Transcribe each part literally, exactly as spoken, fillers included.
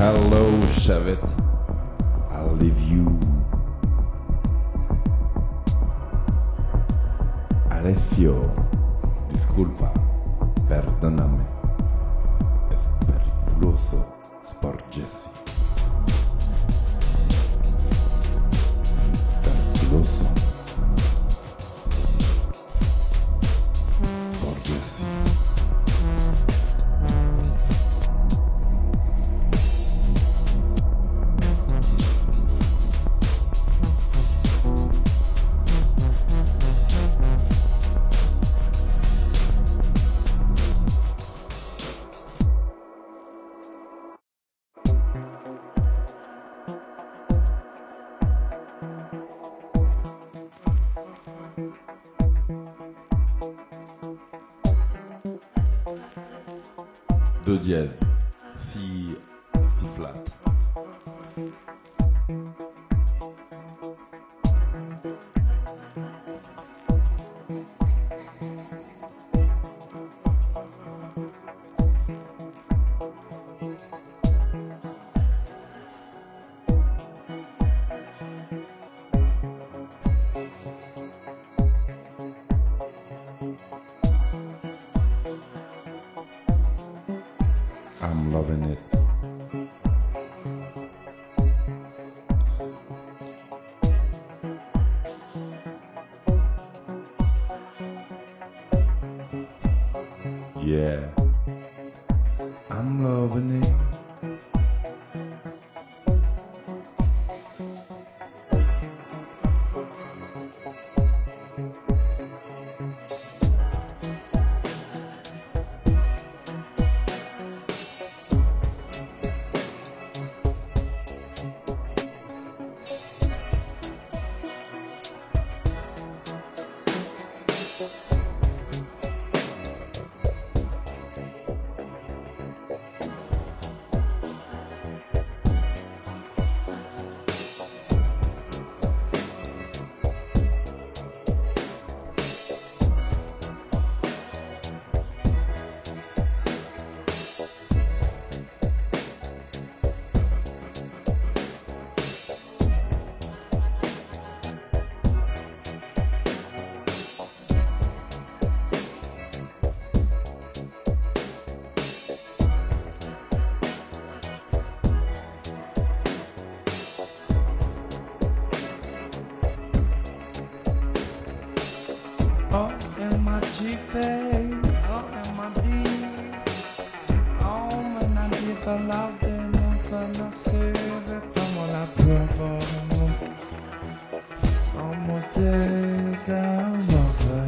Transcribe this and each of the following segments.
Hello, Shavit. I'll leave you. Alessio, disculpa, perdóname. Es periculoso sporgersi. Periculoso. Sporgersi. Do dièse, si, si flat. I'm loving it. Yeah, I'm loving it. O M G P, O M D, oh men han inte lagt det nog kunna se det från alla prövar om det där var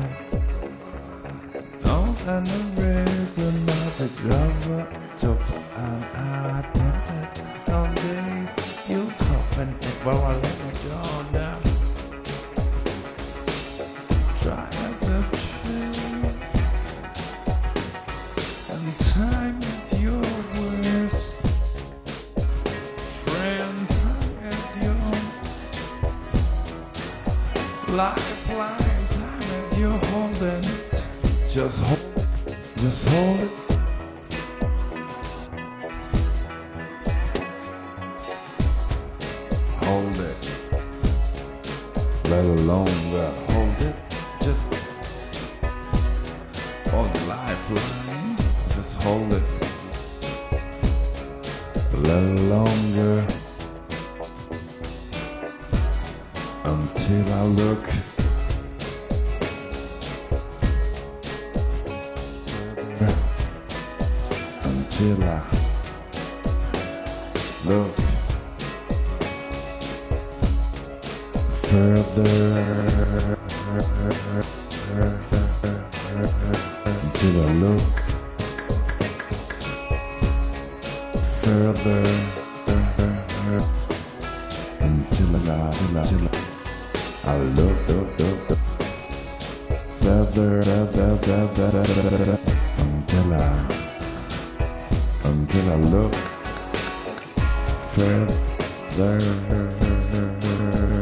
no and the reason that the driver took an attendant on the you coffin it well I let it go now try as a tree and time is your worst friend, time is your lifeline, time is your holding it, just hold, just hold it. Hold it. Let alone the hold it. Just hold the lifeline. Just hold it. A little longer until I look further. Until I look further. Until I look further. Until I, until I, I look, look, look, look further, further, further, until I, until I look further.